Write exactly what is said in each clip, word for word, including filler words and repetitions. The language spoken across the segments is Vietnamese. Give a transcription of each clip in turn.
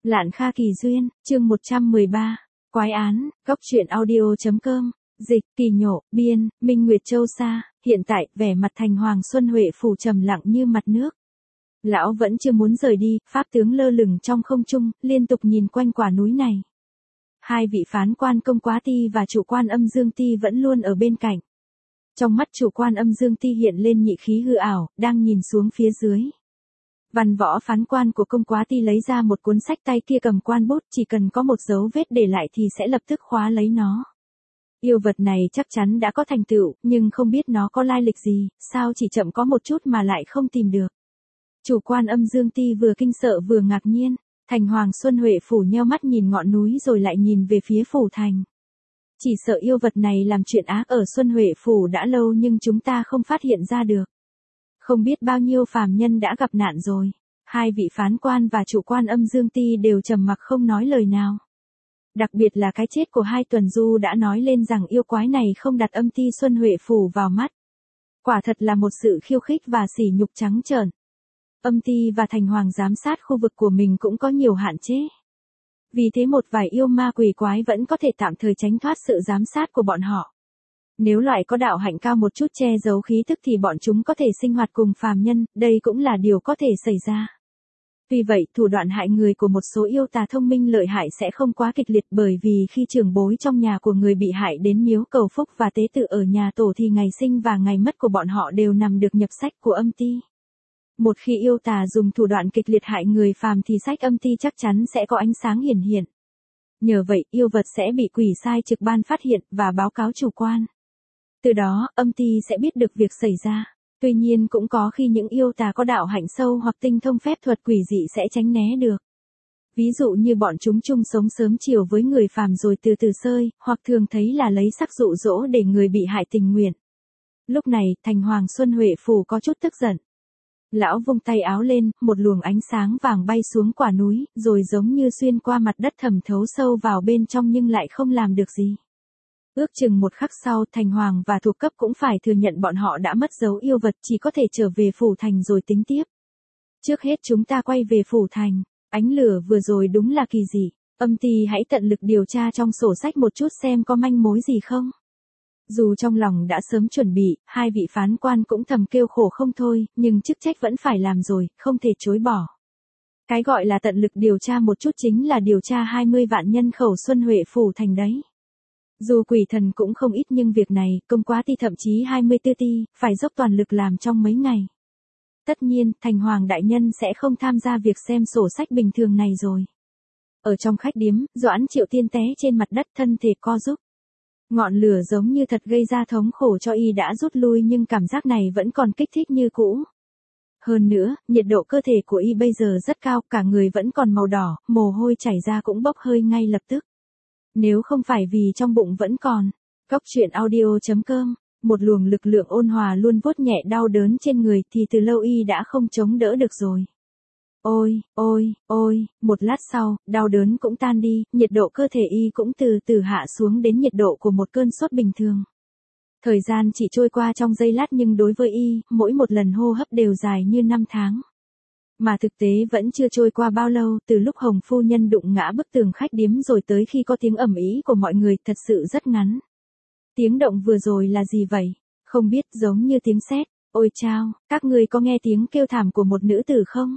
Lạn Kha Kỳ Duyên, chương một trăm mười ba. Quái án, góc truyện audio.com, dịch, Kỳ Nhộ, biên, Minh Nguyệt Châu Sa. Hiện tại, vẻ mặt Thành Hoàng Xuân Huệ phủ trầm lặng như mặt nước. Lão vẫn chưa muốn rời đi, pháp tướng lơ lửng trong không trung, liên tục nhìn quanh quả núi này. Hai vị phán quan Công Quá Ti và chủ quan Âm Dương Ti vẫn luôn ở bên cạnh. Trong mắt chủ quan Âm Dương Ti hiện lên nhị khí hư ảo, đang nhìn xuống phía dưới. Văn võ phán quan của Công Quá Ti lấy ra một cuốn sách, tay kia cầm quan bút, chỉ cần có một dấu vết để lại thì sẽ lập tức khóa lấy nó. Yêu vật này chắc chắn đã có thành tựu, nhưng không biết nó có lai lịch gì, sao chỉ chậm có một chút mà lại không tìm được. Chủ quan Âm Dương Ti vừa kinh sợ vừa ngạc nhiên. Thành Hoàng Xuân Huệ phủ nheo mắt nhìn ngọn núi rồi lại nhìn về phía phủ thành. Chỉ sợ yêu vật này làm chuyện ác ở Xuân Huệ phủ đã lâu nhưng chúng ta không phát hiện ra được. Không biết bao nhiêu phàm nhân đã gặp nạn rồi. Hai vị phán quan và chủ quan Âm Dương Ti đều trầm mặc không nói lời nào. Đặc biệt là cái chết của hai tuần du đã nói lên rằng yêu quái này không đặt Âm Ti Xuân Huệ phủ vào mắt. Quả thật là một sự khiêu khích và sỉ nhục trắng trợn. Âm Ti và Thành Hoàng giám sát khu vực của mình cũng có nhiều hạn chế. Vì thế một vài yêu ma quỷ quái vẫn có thể tạm thời tránh thoát sự giám sát của bọn họ. Nếu loại có đạo hạnh cao một chút che giấu khí tức thì bọn chúng có thể sinh hoạt cùng phàm nhân, đây cũng là điều có thể xảy ra. Vì vậy, thủ đoạn hại người của một số yêu tà thông minh lợi hại sẽ không quá kịch liệt, bởi vì khi trưởng bối trong nhà của người bị hại đến miếu cầu phúc và tế tự ở nhà tổ thì ngày sinh và ngày mất của bọn họ đều nằm được nhập sách của Âm Ti. Một khi yêu tà dùng thủ đoạn kịch liệt hại người phàm thì sách Âm Ti chắc chắn sẽ có ánh sáng hiển hiện. Nhờ vậy, yêu vật sẽ bị quỷ sai trực ban phát hiện và báo cáo chủ quan. Từ đó, Âm Ti sẽ biết được việc xảy ra. Tuy nhiên cũng có khi những yêu tà có đạo hạnh sâu hoặc tinh thông phép thuật quỷ dị sẽ tránh né được. Ví dụ như bọn chúng chung sống sớm chiều với người phàm rồi từ từ sơi, hoặc thường thấy là lấy sắc dụ dỗ để người bị hại tình nguyện. Lúc này, Thành Hoàng Xuân Huệ phủ có chút tức giận. Lão vung tay áo lên, một luồng ánh sáng vàng bay xuống quả núi, rồi giống như xuyên qua mặt đất thẩm thấu sâu vào bên trong nhưng lại không làm được gì. Ước chừng một khắc sau, Thành Hoàng và thuộc cấp cũng phải thừa nhận bọn họ đã mất dấu yêu vật, chỉ có thể trở về phủ thành rồi tính tiếp. Trước hết chúng ta quay về phủ thành, ánh lửa vừa rồi đúng là kỳ dị. Âm Ti hãy tận lực điều tra trong sổ sách một chút xem có manh mối gì không. Dù trong lòng đã sớm chuẩn bị, hai vị phán quan cũng thầm kêu khổ không thôi, nhưng chức trách vẫn phải làm rồi, không thể chối bỏ. Cái gọi là tận lực điều tra một chút chính là điều tra hai mươi vạn nhân khẩu Xuân Huệ phủ thành đấy. Dù quỷ thần cũng không ít nhưng việc này, Công Quá Ti thậm chí hai mươi tư ti, phải dốc toàn lực làm trong mấy ngày. Tất nhiên, Thành Hoàng đại nhân sẽ không tham gia việc xem sổ sách bình thường này rồi. Ở trong khách điếm, Doãn Triệu Tiên té trên mặt đất, thân thể co rúm. Ngọn lửa giống như thật gây ra thống khổ cho y đã rút lui nhưng cảm giác này vẫn còn kích thích như cũ. Hơn nữa, nhiệt độ cơ thể của y bây giờ rất cao, cả người vẫn còn màu đỏ, mồ hôi chảy ra cũng bốc hơi ngay lập tức. Nếu không phải vì trong bụng vẫn còn. Góc truyện audio.com, một luồng lực lượng ôn hòa luôn vuốt nhẹ đau đớn trên người thì từ lâu y đã không chống đỡ được rồi. Ôi, ôi, ôi, một lát sau, đau đớn cũng tan đi, nhiệt độ cơ thể y cũng từ từ hạ xuống đến nhiệt độ của một cơn sốt bình thường. Thời gian chỉ trôi qua trong giây lát nhưng đối với y, mỗi một lần hô hấp đều dài như năm tháng. Mà thực tế vẫn chưa trôi qua bao lâu, từ lúc Hồng phu nhân đụng ngã bức tường khách điếm rồi tới khi có tiếng ầm ĩ của mọi người, thật sự rất ngắn. Tiếng động vừa rồi là gì vậy? Không biết, giống như tiếng sét. Ôi chao, các người có nghe tiếng kêu thảm của một nữ tử không?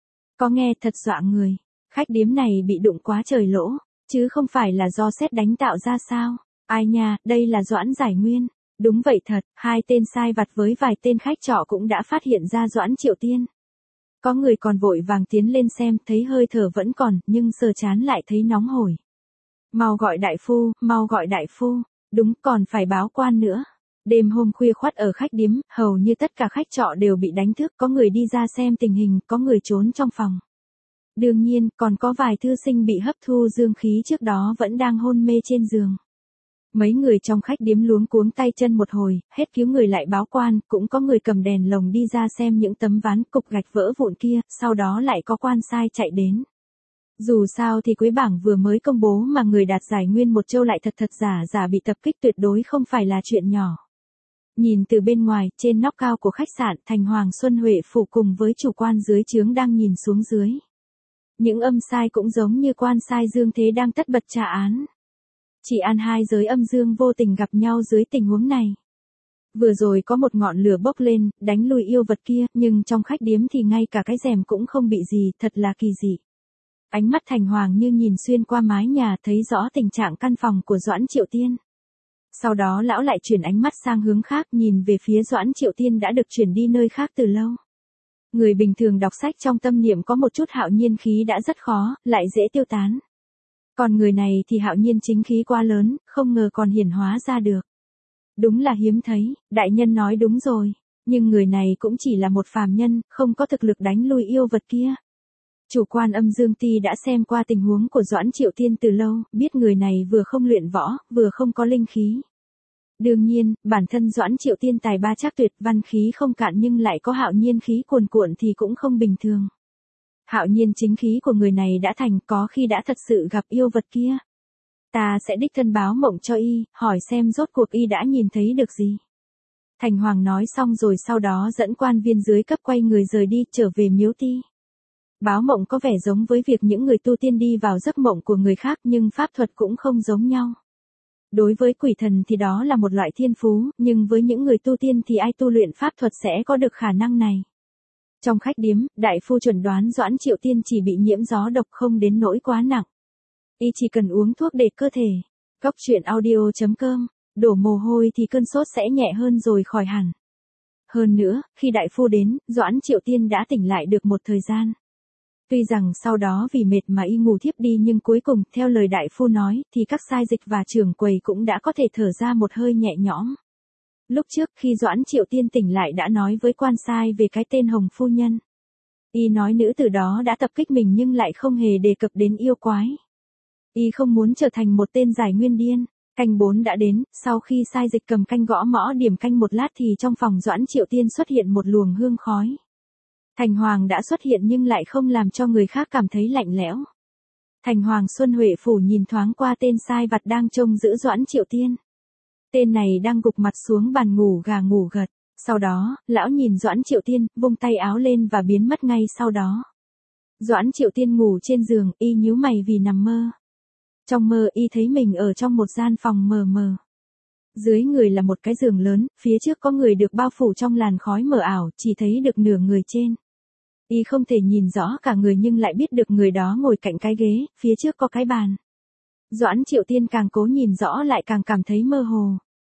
Có nghe, thật dọa người. Khách điếm này bị đụng quá trời lỗ, chứ không phải là do sét đánh tạo ra sao? Ai nha, đây là Doãn Giải Nguyên. Đúng vậy thật, hai tên sai vặt với vài tên khách trọ cũng đã phát hiện ra Doãn Triệu Tiên. Có người còn vội vàng tiến lên xem, thấy hơi thở vẫn còn, nhưng sờ chán lại thấy nóng hổi. Mau gọi đại phu, mau gọi đại phu, đúng, còn phải báo quan nữa. Đêm hôm khuya khoắt ở khách điếm, hầu như tất cả khách trọ đều bị đánh thức, có người đi ra xem tình hình, có người trốn trong phòng. Đương nhiên, còn có vài thư sinh bị hấp thu dương khí trước đó vẫn đang hôn mê trên giường. Mấy người trong khách điếm luống cuống tay chân một hồi, hết cứu người lại báo quan, cũng có người cầm đèn lồng đi ra xem những tấm ván cục gạch vỡ vụn kia, sau đó lại có quan sai chạy đến. Dù sao thì cuối bảng vừa mới công bố mà người đạt giải nguyên một châu lại thật thật giả giả bị tập kích tuyệt đối không phải là chuyện nhỏ. Nhìn từ bên ngoài, trên nóc cao của khách sạn, Thành Hoàng Xuân Huệ phủ cùng với chủ quan dưới trướng đang nhìn xuống dưới. Những âm sai cũng giống như quan sai dương thế đang tất bật tra án. Chỉ an hai giới âm dương vô tình gặp nhau dưới tình huống này. Vừa rồi có một ngọn lửa bốc lên, đánh lui yêu vật kia, nhưng trong khách điếm thì ngay cả cái rèm cũng không bị gì, thật là kỳ dị. Ánh mắt Thành Hoàng như nhìn xuyên qua mái nhà thấy rõ tình trạng căn phòng của Doãn Triệu Tiên. Sau đó lão lại chuyển ánh mắt sang hướng khác nhìn về phía Doãn Triệu Tiên đã được chuyển đi nơi khác từ lâu. Người bình thường đọc sách trong tâm niệm có một chút hạo nhiên khí đã rất khó, lại dễ tiêu tán. Còn người này thì hạo nhiên chính khí quá lớn, không ngờ còn hiển hóa ra được. Đúng là hiếm thấy, đại nhân nói đúng rồi, nhưng người này cũng chỉ là một phàm nhân, không có thực lực đánh lui yêu vật kia. Chủ quan âm dương ti đã xem qua tình huống của Doãn Triệu Tiên từ lâu, biết người này vừa không luyện võ, vừa không có linh khí. Đương nhiên, bản thân Doãn Triệu Tiên tài ba chắc tuyệt, văn khí không cạn nhưng lại có hạo nhiên khí cuồn cuộn thì cũng không bình thường. Hạo nhiên chính khí của người này đã thành, có khi đã thật sự gặp yêu vật kia. Ta sẽ đích thân báo mộng cho y, hỏi xem rốt cuộc y đã nhìn thấy được gì. Thành Hoàng nói xong rồi sau đó dẫn quan viên dưới cấp quay người rời đi, trở về miếu ti. Báo mộng có vẻ giống với việc những người tu tiên đi vào giấc mộng của người khác nhưng pháp thuật cũng không giống nhau. Đối với quỷ thần thì đó là một loại thiên phú, nhưng với những người tu tiên thì ai tu luyện pháp thuật sẽ có được khả năng này. Trong khách điếm, đại phu chuẩn đoán Doãn Triệu Tiên chỉ bị nhiễm gió độc không đến nỗi quá nặng. Y chỉ cần uống thuốc để cơ thể. Cốc truyện audio chấm com, đổ mồ hôi thì cơn sốt sẽ nhẹ hơn rồi khỏi hẳn. Hơn nữa, khi đại phu đến, Doãn Triệu Tiên đã tỉnh lại được một thời gian. Tuy rằng sau đó vì mệt mà y ngủ thiếp đi nhưng cuối cùng, theo lời đại phu nói, thì các sai dịch và trưởng quầy cũng đã có thể thở ra một hơi nhẹ nhõm. Lúc trước khi Doãn Triệu Tiên tỉnh lại đã nói với quan sai về cái tên Hồng Phu Nhân. Y nói nữ tử đó đã tập kích mình nhưng lại không hề đề cập đến yêu quái. Y không muốn trở thành một tên giải nguyên điên. Canh bốn đã đến, sau khi sai dịch cầm canh gõ mõ điểm canh một lát thì trong phòng Doãn Triệu Tiên xuất hiện một luồng hương khói. Thành Hoàng đã xuất hiện nhưng lại không làm cho người khác cảm thấy lạnh lẽo. Thành Hoàng Xuân Huệ Phủ nhìn thoáng qua tên sai vặt đang trông giữ Doãn Triệu Tiên. Tên này đang gục mặt xuống bàn ngủ gà ngủ gật. Sau đó, lão nhìn Doãn Triệu Tiên, vung tay áo lên và biến mất ngay sau đó. Doãn Triệu Tiên ngủ trên giường, y nhíu mày vì nằm mơ. Trong mơ y thấy mình ở trong một gian phòng mờ mờ. Dưới người là một cái giường lớn, phía trước có người được bao phủ trong làn khói mờ ảo, chỉ thấy được nửa người trên. Y không thể nhìn rõ cả người nhưng lại biết được người đó ngồi cạnh cái ghế, phía trước có cái bàn. Doãn Triệu Tiên càng cố nhìn rõ lại càng cảm thấy mơ hồ.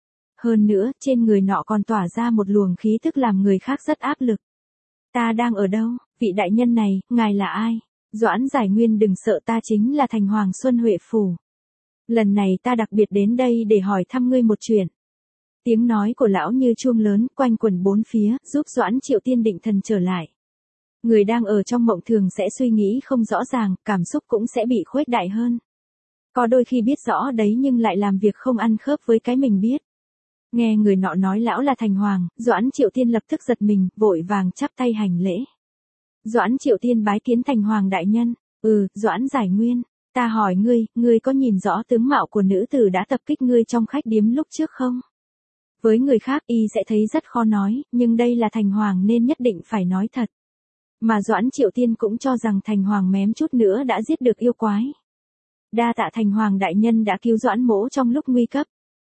Hơn nữa, trên người nọ còn tỏa ra một luồng khí tức làm người khác rất áp lực. Ta đang ở đâu, vị đại nhân này, ngài là ai? Doãn Giải Nguyên đừng sợ, ta chính là Thành Hoàng Xuân Huệ Phủ. Lần này ta đặc biệt đến đây để hỏi thăm ngươi một chuyện. Tiếng nói của lão như chuông lớn, quanh quẩn bốn phía, giúp Doãn Triệu Tiên định thần trở lại. Người đang ở trong mộng thường sẽ suy nghĩ không rõ ràng, cảm xúc cũng sẽ bị khuếch đại hơn. Có đôi khi biết rõ đấy nhưng lại làm việc không ăn khớp với cái mình biết. Nghe người nọ nói lão là Thành Hoàng, Doãn Triệu Tiên lập tức giật mình, vội vàng chắp tay hành lễ. Doãn Triệu Tiên bái kiến Thành Hoàng đại nhân. Ừ, Doãn Giải Nguyên, ta hỏi ngươi, ngươi có nhìn rõ tướng mạo của nữ tử đã tập kích ngươi trong khách điếm lúc trước không? Với người khác y sẽ thấy rất khó nói, nhưng đây là Thành Hoàng nên nhất định phải nói thật. Mà Doãn Triệu Tiên cũng cho rằng Thành Hoàng mém chút nữa đã giết được yêu quái. Đa tạ Thành Hoàng đại nhân đã cứu Doãn mỗ trong lúc nguy cấp.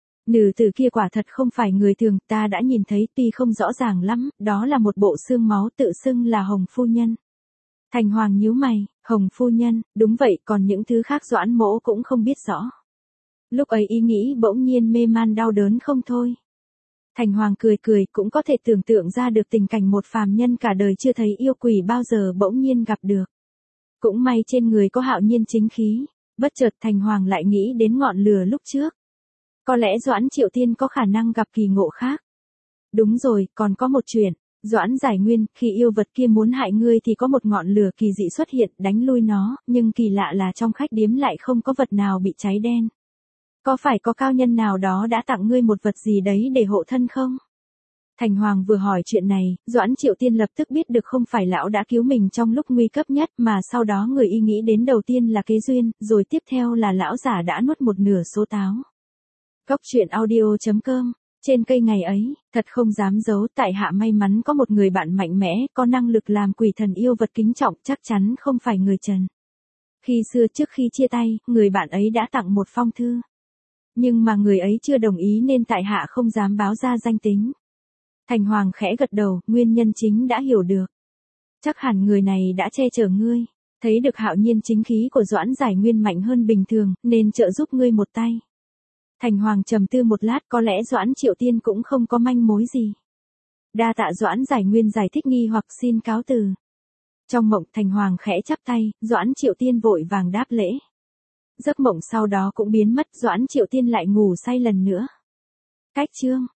Nữ tử kia quả thật không phải người thường, ta đã nhìn thấy tuy không rõ ràng lắm, đó là một bộ xương máu tự xưng là Hồng Phu Nhân. Thành Hoàng nhíu mày, Hồng Phu Nhân, đúng vậy, còn những thứ khác Doãn mỗ cũng không biết rõ. Lúc ấy ý nghĩ bỗng nhiên mê man đau đớn không thôi. Thành Hoàng cười cười, cũng có thể tưởng tượng ra được tình cảnh một phàm nhân cả đời chưa thấy yêu quỷ bao giờ bỗng nhiên gặp được. Cũng may trên người có hạo nhiên chính khí, bất chợt Thành Hoàng lại nghĩ đến ngọn lửa lúc trước. Có lẽ Doãn Triệu Tiên có khả năng gặp kỳ ngộ khác. Đúng rồi, còn có một chuyện. Doãn Giải Nguyên, khi yêu vật kia muốn hại ngươi thì có một ngọn lửa kỳ dị xuất hiện, đánh lui nó, nhưng kỳ lạ là trong khách điếm lại không có vật nào bị cháy đen. Có phải có cao nhân nào đó đã tặng ngươi một vật gì đấy để hộ thân không? Thành Hoàng vừa hỏi chuyện này, Doãn Triệu Tiên lập tức biết được không phải lão đã cứu mình trong lúc nguy cấp nhất mà sau đó người y nghĩ đến đầu tiên là kế duyên, rồi tiếp theo là lão giả đã nuốt một nửa số táo. Cốc truyện audio chấm com. Trên cây ngày ấy, thật không dám giấu, tại hạ may mắn có một người bạn mạnh mẽ, có năng lực làm quỷ thần yêu vật kính trọng, chắc chắn không phải người trần. Khi xưa trước khi chia tay, người bạn ấy đã tặng một phong thư. Nhưng mà người ấy chưa đồng ý nên tại hạ không dám báo ra danh tính. Thành Hoàng khẽ gật đầu, nguyên nhân chính đã hiểu được. Chắc hẳn người này đã che chở ngươi. Thấy được hạo nhiên chính khí của Doãn Giải Nguyên mạnh hơn bình thường, nên trợ giúp ngươi một tay. Thành Hoàng trầm tư một lát, có lẽ Doãn Triệu Tiên cũng không có manh mối gì. Đa tạ Doãn Giải Nguyên giải thích nghi hoặc xin cáo từ. Trong mộng Thành Hoàng khẽ chắp tay, Doãn Triệu Tiên vội vàng đáp lễ. Giấc mộng sau đó cũng biến mất, Doãn Triệu Tiên lại ngủ say lần nữa. Cách chương